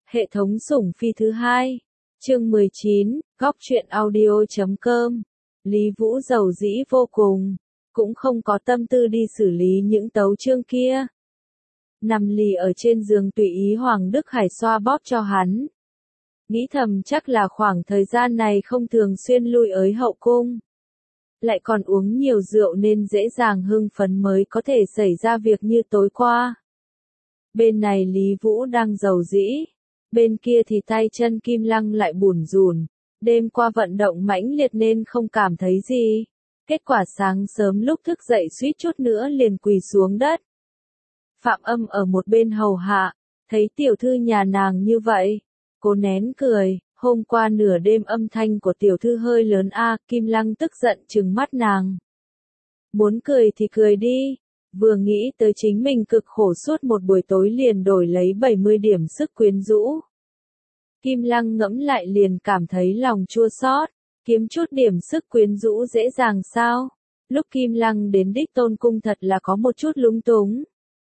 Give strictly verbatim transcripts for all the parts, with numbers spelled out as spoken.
Hệ thống sủng phi thứ hai. Chương mười chín, góc truyện audio chấm com. Lý Vũ giàu dĩ vô cùng, cũng không có tâm tư đi xử lý những tấu chương kia. Nằm lì ở trên giường tùy ý Hoàng Đức Hải xoa bóp cho hắn. Nghĩ thầm chắc là khoảng thời gian này không thường xuyên lui ới hậu cung. Lại còn uống nhiều rượu nên dễ dàng hưng phấn mới có thể xảy ra việc như tối qua. Bên này Lý Vũ đang giàu dĩ, bên kia thì tay chân Kim Lăng lại bủn rủn, đêm qua vận động mãnh liệt nên không cảm thấy gì. Kết quả sáng sớm lúc thức dậy suýt chút nữa liền quỳ xuống đất. Phạm Âm ở một bên hầu hạ, thấy tiểu thư nhà nàng như vậy, cô nén cười, hôm qua nửa đêm âm thanh của tiểu thư hơi lớn a, Kim Lăng tức giận trừng mắt nàng. Muốn cười thì cười đi, vừa nghĩ tới chính mình cực khổ suốt một buổi tối liền đổi lấy bảy mươi điểm sức quyến rũ. Kim Lăng ngẫm lại liền cảm thấy lòng chua xót, kiếm chút điểm sức quyến rũ dễ dàng sao? Lúc Kim Lăng đến Đích Tôn cung thật là có một chút lúng túng.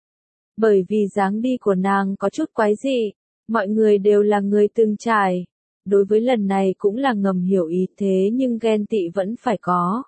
Bởi vì dáng đi của nàng có chút quái dị, mọi người đều là người từng trải. Đối với lần này cũng là ngầm hiểu ý thế nhưng ghen tị vẫn phải có.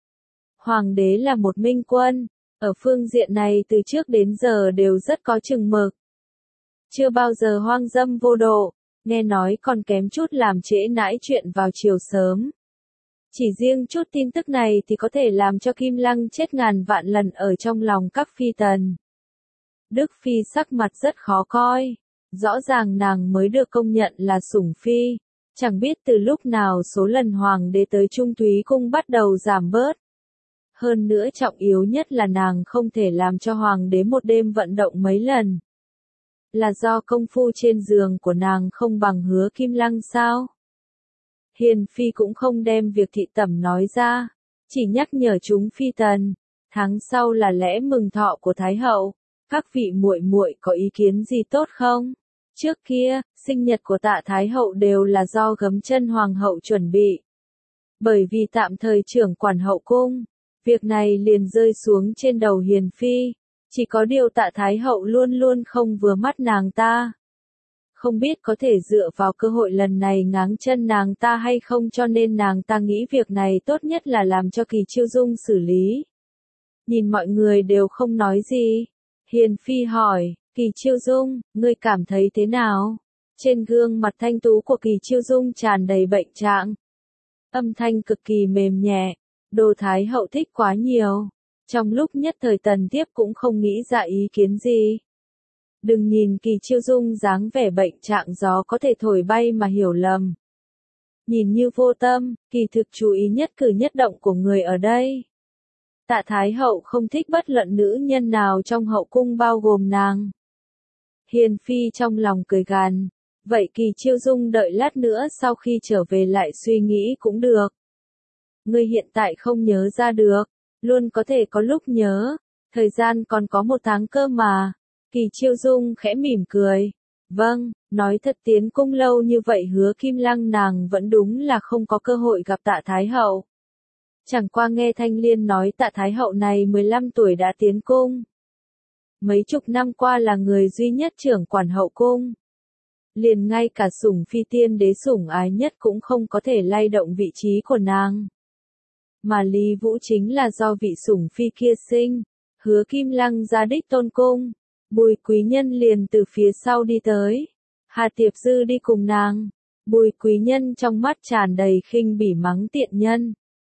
Hoàng đế là một minh quân, ở phương diện này từ trước đến giờ đều rất có chừng mực. Chưa bao giờ hoang dâm vô độ, nghe nói còn kém chút làm trễ nãi chuyện vào chiều sớm. Chỉ riêng chút tin tức này thì có thể làm cho Kim Lăng chết ngàn vạn lần ở trong lòng các phi tần. Đức Phi sắc mặt rất khó coi, rõ ràng nàng mới được công nhận là sủng phi, chẳng biết từ lúc nào số lần hoàng đế tới Trung Thúy cung bắt đầu giảm bớt. Hơn nữa trọng yếu nhất là nàng không thể làm cho hoàng đế một đêm vận động mấy lần. Là do công phu trên giường của nàng không bằng Hứa Kim Lăng sao? Hiền Phi cũng không đem việc thị tẩm nói ra, chỉ nhắc nhở chúng phi tần, tháng sau là lễ mừng thọ của Thái hậu, các vị muội muội có ý kiến gì tốt không? Trước kia, sinh nhật của Tạ Thái hậu đều là do gấm chân hoàng hậu chuẩn bị. Bởi vì tạm thời trưởng quản hậu cung, việc này liền rơi xuống trên đầu Hiền Phi, chỉ có điều Tạ Thái hậu luôn luôn không vừa mắt nàng ta. Không biết có thể dựa vào cơ hội lần này ngáng chân nàng ta hay không, cho nên nàng ta nghĩ việc này tốt nhất là làm cho Kỳ Chiêu Dung xử lý. Nhìn mọi người đều không nói gì, Hiền Phi hỏi, Kỳ Chiêu Dung, ngươi cảm thấy thế nào? Trên gương mặt thanh tú của Kỳ Chiêu Dung tràn đầy bệnh trạng. Âm thanh cực kỳ mềm nhẹ, Đồ Thái hậu thích quá nhiều. Trong lúc nhất thời Tần Thiếp cũng không nghĩ ra ý kiến gì. Đừng nhìn Kỳ Chiêu Dung dáng vẻ bệnh trạng gió có thể thổi bay mà hiểu lầm. Nhìn như vô tâm, kỳ thực chú ý nhất cử nhất động của người ở đây. Tạ Thái hậu không thích bất luận nữ nhân nào trong hậu cung bao gồm nàng. Hiền Phi trong lòng cười gằn, vậy Kỳ Chiêu Dung đợi lát nữa sau khi trở về lại suy nghĩ cũng được. Ngươi hiện tại không nhớ ra được, luôn có thể có lúc nhớ, thời gian còn có một tháng cơ mà. Kỳ Chiêu Dung khẽ mỉm cười, vâng, nói thật tiến cung lâu như vậy Hứa Kim Lăng nàng vẫn đúng là không có cơ hội gặp Tạ Thái hậu. Chẳng qua nghe Thanh Liên nói Tạ Thái hậu này mười lăm tuổi đã tiến cung. Mấy chục năm qua là người duy nhất trưởng quản hậu cung. Liền ngay cả sủng phi tiên đế sủng ái nhất cũng không có thể lay động vị trí của nàng. Mà Lý Vũ chính là do vị sủng phi kia sinh. Hứa Kim Lăng ra Đích Tôn cung, Bùi Quý Nhân liền từ phía sau đi tới. Hà Tiệp Dư đi cùng nàng. Bùi Quý Nhân trong mắt tràn đầy khinh bỉ mắng tiện nhân.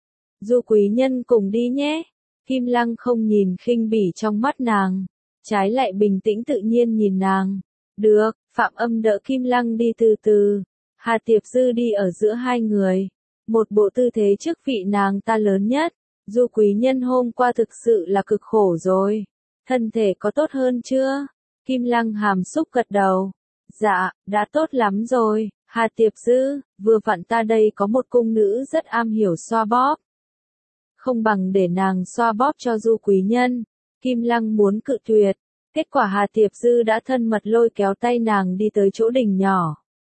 Du Quý Nhân cùng đi nhé. Kim Lăng không nhìn khinh bỉ trong mắt nàng, trái lại bình tĩnh tự nhiên nhìn nàng. Được, Phạm Âm đỡ Kim Lăng đi từ từ. Hà Tiệp Dư đi ở giữa hai người. Một bộ tư thế trước vị nàng ta lớn nhất. Du Quý Nhân hôm qua thực sự là cực khổ rồi. Thân thể có tốt hơn chưa? Kim Lăng hàm xúc gật đầu. Dạ, đã tốt lắm rồi. Hà Tiệp Dư, vừa vặn ta đây có một cung nữ rất am hiểu xoa bóp. Không bằng để nàng xoa bóp cho Du Quý Nhân. Kim Lăng muốn cự tuyệt. Kết quả Hà Tiệp Dư đã thân mật lôi kéo tay nàng đi tới chỗ đình nhỏ.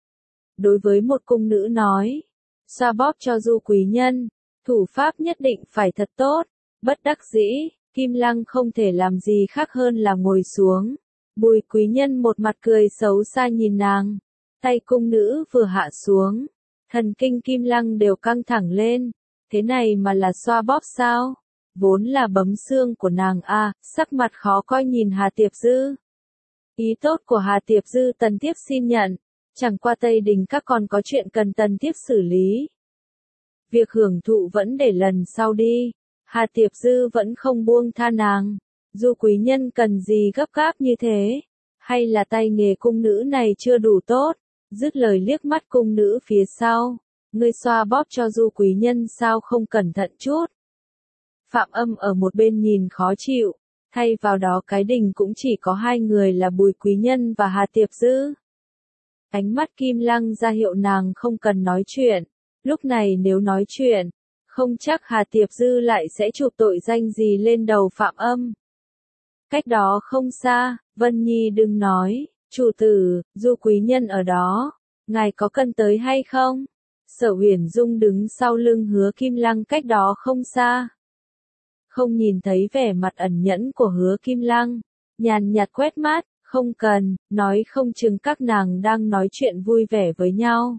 Đối với một cung nữ nói, xoa bóp cho Du Quý Nhân, thủ pháp nhất định phải thật tốt. Bất đắc dĩ, Kim Lăng không thể làm gì khác hơn là ngồi xuống. Bùi Quý Nhân một mặt cười xấu xa nhìn nàng. Tay cung nữ vừa hạ xuống, thần kinh Kim Lăng đều căng thẳng lên, thế này mà là xoa bóp sao? Vốn là bấm xương của nàng a, sắc mặt khó coi nhìn Hà Tiệp Dư. Ý tốt của Hà Tiệp Dư Tần Tiếp xin nhận, chẳng qua Tây Đình các còn có chuyện cần Tần Tiếp xử lý. Việc hưởng thụ vẫn để lần sau đi, Hà Tiệp Dư vẫn không buông tha nàng. Du quý nhân cần gì gấp gáp như thế? Hay là tay nghề cung nữ này chưa đủ tốt? Dứt lời liếc mắt cung nữ phía sau. Ngươi xoa bóp cho du quý nhân sao không cẩn thận chút? Phạm Âm ở một bên nhìn khó chịu. Thay vào đó cái đình cũng chỉ có hai người là Bùi Quý Nhân và Hà Tiệp Dư. Ánh mắt Kim Lăng ra hiệu nàng không cần nói chuyện. Lúc này nếu nói chuyện, không chắc Hà Tiệp Dư lại sẽ chụp tội danh gì lên đầu Phạm Âm. Cách đó không xa, Vân Nhi đừng nói, chủ tử, du quý nhân ở đó, ngài có cần tới hay không? Sở Huyền Dung đứng sau lưng Hứa Kim Lăng cách đó không xa. Không nhìn thấy vẻ mặt ẩn nhẫn của Hứa Kim Lăng, nhàn nhạt quét mắt, không cần, nói không chừng các nàng đang nói chuyện vui vẻ với nhau.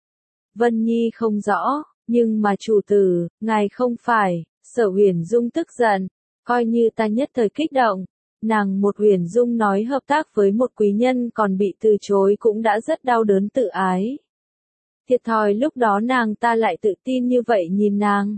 Vân Nhi không rõ, nhưng mà chủ tử, ngài không phải, Sở Huyền Dung tức giận, coi như ta nhất thời kích động. Nàng một Huyền Dung nói hợp tác với một quý nhân còn bị từ chối cũng đã rất đau đớn tự ái. Thiệt thòi lúc đó nàng ta lại tự tin như vậy nhìn nàng.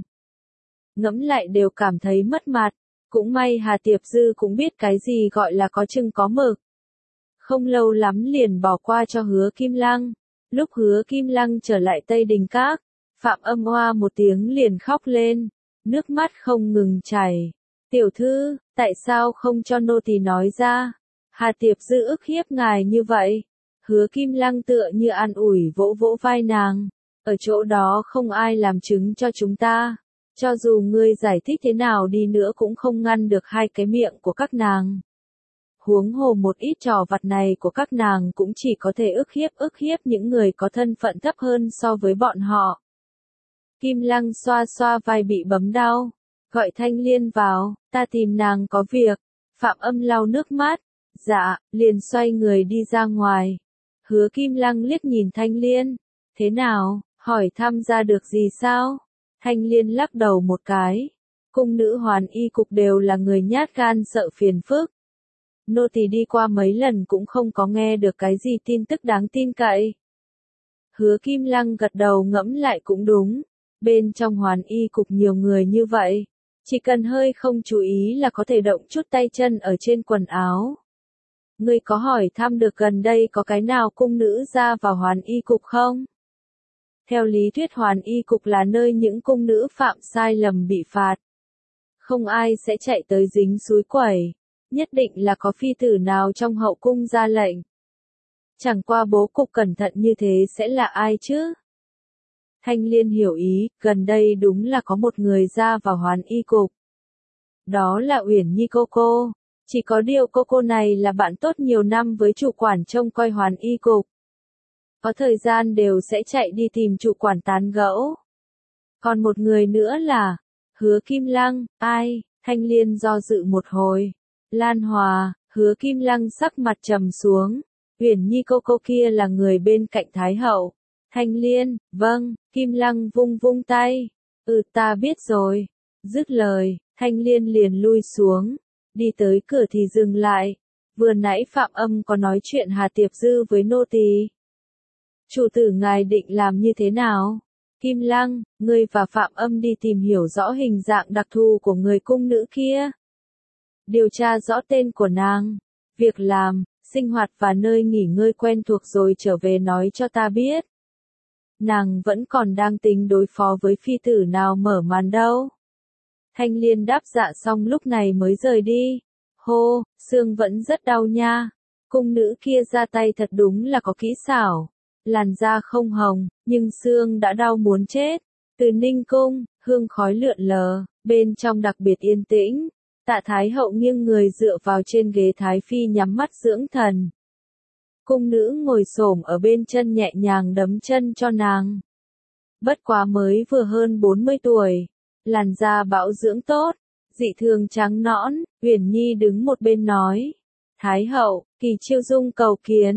Ngẫm lại đều cảm thấy mất mặt, cũng may Hà Tiệp Dư cũng biết cái gì gọi là có chừng có mực. Không lâu lắm liền bỏ qua cho Hứa Kim Lăng, lúc Hứa Kim Lăng trở lại Tây Đình Các, Phạm Âm oa một tiếng liền khóc lên, nước mắt không ngừng chảy. Tiểu thư, tại sao không cho nô tỳ nói ra? Hà Tiệp Dư ức hiếp ngài như vậy. Hứa Kim Lăng tựa như an ủi vỗ vỗ vai nàng. Ở chỗ đó không ai làm chứng cho chúng ta. Cho dù ngươi giải thích thế nào đi nữa cũng không ngăn được hai cái miệng của các nàng. Huống hồ một ít trò vặt này của các nàng cũng chỉ có thể ức hiếp ức hiếp những người có thân phận thấp hơn so với bọn họ. Kim Lăng xoa xoa vai bị bấm đau. Gọi Thanh Liên vào, ta tìm nàng có việc. Phạm Âm lau nước mắt. Dạ, liền xoay người đi ra ngoài. Hứa Kim Lăng liếc nhìn Thanh Liên. Thế nào, hỏi thăm ra được gì sao? Thanh Liên lắc đầu một cái. Cung nữ Hoàn Y cục đều là người nhát gan sợ phiền phức. Nô tỳ đi qua mấy lần cũng không có nghe được cái gì tin tức đáng tin cậy. Hứa Kim Lăng gật đầu ngẫm lại cũng đúng. Bên trong Hoàn Y cục nhiều người như vậy. Chỉ cần hơi không chú ý là có thể động chút tay chân ở trên quần áo. Ngươi có hỏi thăm được gần đây có cái nào cung nữ ra vào Hoàn Y cục không? Theo lý thuyết Hoàn Y cục là nơi những cung nữ phạm sai lầm bị phạt. Không ai sẽ chạy tới dính suối quẩy. Nhất định là có phi tử nào trong hậu cung ra lệnh. Chẳng qua bố cục cẩn thận như thế sẽ là ai chứ? Thanh Liên hiểu ý, gần đây đúng là có một người ra vào Hoàn Y cục. Đó là Uyển Nhi cô cô. Chỉ có điều cô cô này là bạn tốt nhiều năm với chủ quản trông coi Hoàn Y cục. Có thời gian đều sẽ chạy đi tìm chủ quản tán gẫu. Còn một người nữa là Hứa Kim Lăng, ai? Thanh Liên do dự một hồi. Lan Hòa, Hứa Kim Lăng sắc mặt trầm xuống. Uyển Nhi cô cô kia là người bên cạnh Thái hậu. Thanh Liên, vâng, Kim Lăng vung vung tay. Ừ ta biết rồi. Dứt lời, Thanh Liên liền lui xuống. Đi tới cửa thì dừng lại. Vừa nãy Phạm Âm có nói chuyện Hà Tiệp Dư với nô tỳ. Chủ tử ngài định làm như thế nào? Kim Lăng, ngươi và Phạm Âm đi tìm hiểu rõ hình dạng đặc thù của người cung nữ kia. Điều tra rõ tên của nàng, việc làm, sinh hoạt và nơi nghỉ ngơi quen thuộc rồi trở về nói cho ta biết. Nàng vẫn còn đang tính đối phó với phi tử nào mở màn đâu. Thanh Liên đáp dạ xong lúc này mới rời đi. Hô, xương vẫn rất đau nha. Cung nữ kia ra tay thật đúng là có kỹ xảo. Làn da không hồng, nhưng xương đã đau muốn chết. Từ Ninh Cung, hương khói lượn lờ, bên trong đặc biệt yên tĩnh. Tạ Thái hậu nghiêng người dựa vào trên ghế Thái phi nhắm mắt dưỡng thần. Cung nữ ngồi xổm ở bên chân nhẹ nhàng đấm chân cho nàng. Bất quá mới vừa hơn bốn mươi tuổi, làn da bảo dưỡng tốt, dị thường trắng nõn. Uyển Nhi đứng một bên nói, Thái hậu, Kỳ Chiêu Dung cầu kiến.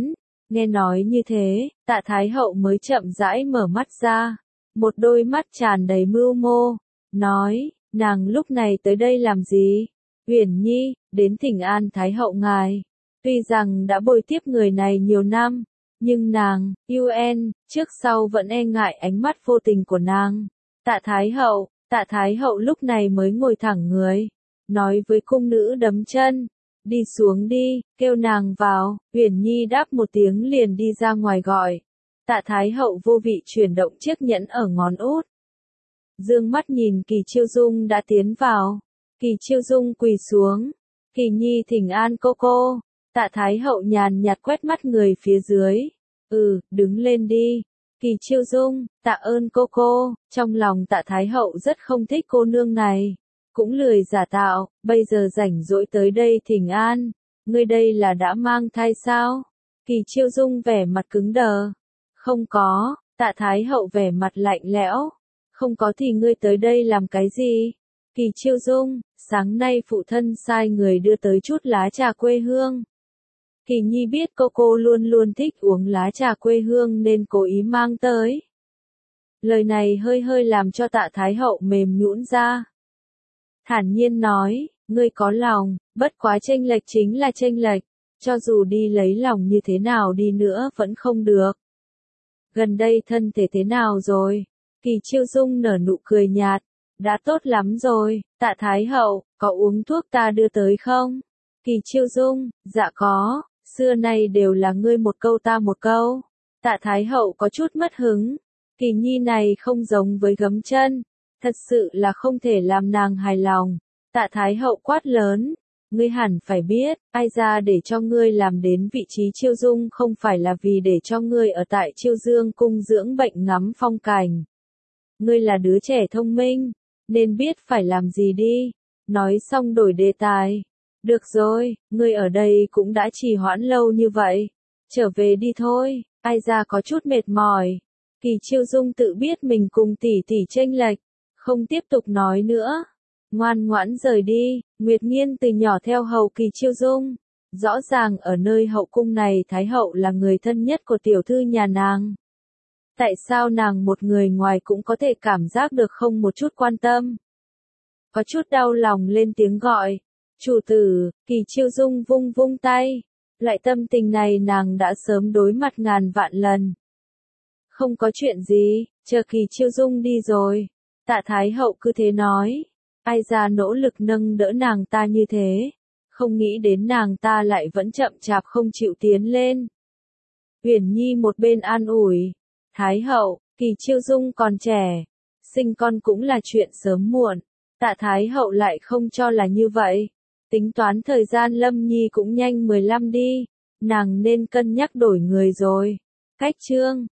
Nghe nói như thế, Tạ Thái Hậu mới chậm rãi mở mắt ra, một đôi mắt tràn đầy mưu mô, nói, nàng lúc này tới đây làm gì? Uyển Nhi, đến thỉnh an Thái Hậu ngài. Tuy rằng đã bồi tiếp người này nhiều năm, nhưng nàng, U N, trước sau vẫn e ngại ánh mắt vô tình của nàng. Tạ Thái Hậu, Tạ Thái Hậu lúc này mới ngồi thẳng người, nói với cung nữ đấm chân, đi xuống đi, kêu nàng vào. Uyển Nhi đáp một tiếng liền đi ra ngoài gọi. Tạ Thái Hậu vô vị chuyển động chiếc nhẫn ở ngón út. Dương mắt nhìn Kỳ Chiêu Dung đã tiến vào. Kỳ Chiêu Dung quỳ xuống. Kỳ Nhi thỉnh an cô cô. Tạ Thái Hậu nhàn nhạt quét mắt người phía dưới. Ừ, đứng lên đi. Kỳ Chiêu Dung, tạ ơn cô cô. Trong lòng Tạ Thái Hậu rất không thích cô nương này. Cũng lười giả tạo, bây giờ rảnh rỗi tới đây thỉnh an. Ngươi đây là đã mang thai sao? Kỳ Chiêu Dung vẻ mặt cứng đờ. Không có. Tạ Thái Hậu vẻ mặt lạnh lẽo. Không có thì ngươi tới đây làm cái gì? Kỳ Chiêu Dung, sáng nay phụ thân sai người đưa tới chút lá trà quê hương. Kỳ Nhi biết cô cô luôn luôn thích uống lá trà quê hương nên cố ý mang tới. Lời này hơi hơi làm cho Tạ Thái Hậu mềm nhũn ra. Thản nhiên nói, ngươi có lòng, bất quá chênh lệch chính là chênh lệch, cho dù đi lấy lòng như thế nào đi nữa vẫn không được. Gần đây thân thể thế nào rồi? Kỳ Chiêu Dung nở nụ cười nhạt, đã tốt lắm rồi. Tạ Thái Hậu, có uống thuốc ta đưa tới không? Kỳ Chiêu Dung, dạ có, xưa nay đều là ngươi một câu ta một câu. Tạ Thái Hậu có chút mất hứng, Kỳ Nhi này không giống với gấm chân, thật sự là không thể làm nàng hài lòng. Tạ Thái Hậu quát lớn, ngươi hẳn phải biết, ai ra để cho ngươi làm đến vị trí Chiêu Dung không phải là vì để cho ngươi ở tại Chiêu Dương cung dưỡng bệnh ngắm phong cảnh. Ngươi là đứa trẻ thông minh, nên biết phải làm gì đi. Nói xong đổi đề tài. Được rồi, ngươi ở đây cũng đã trì hoãn lâu như vậy. Trở về đi thôi, ai ra có chút mệt mỏi. Kỳ Chiêu Dung tự biết mình cùng tỷ tỷ chênh lệch, không tiếp tục nói nữa. Ngoan ngoãn rời đi. Nguyệt Nghiên từ nhỏ theo hầu Kỳ Chiêu Dung. Rõ ràng ở nơi hậu cung này Thái Hậu là người thân nhất của tiểu thư nhà nàng. Tại sao nàng một người ngoài cũng có thể cảm giác được không một chút quan tâm? Có chút đau lòng lên tiếng gọi. Chủ tử. Kỳ Chiêu Dung vung vung tay. Loại tâm tình này nàng đã sớm đối mặt ngàn vạn lần. Không có chuyện gì, chờ Kỳ Chiêu Dung đi rồi. Tạ Thái Hậu cứ thế nói. Ai ra nỗ lực nâng đỡ nàng ta như thế. Không nghĩ đến nàng ta lại vẫn chậm chạp không chịu tiến lên. Uyển Nhi một bên an ủi. Thái Hậu, Kỳ Chiêu Dung còn trẻ. Sinh con cũng là chuyện sớm muộn. Tạ Thái Hậu lại không cho là như vậy. Tính toán thời gian Lâm Nhi cũng nhanh mười lăm đi. Nàng nên cân nhắc đổi người rồi. Cách chương.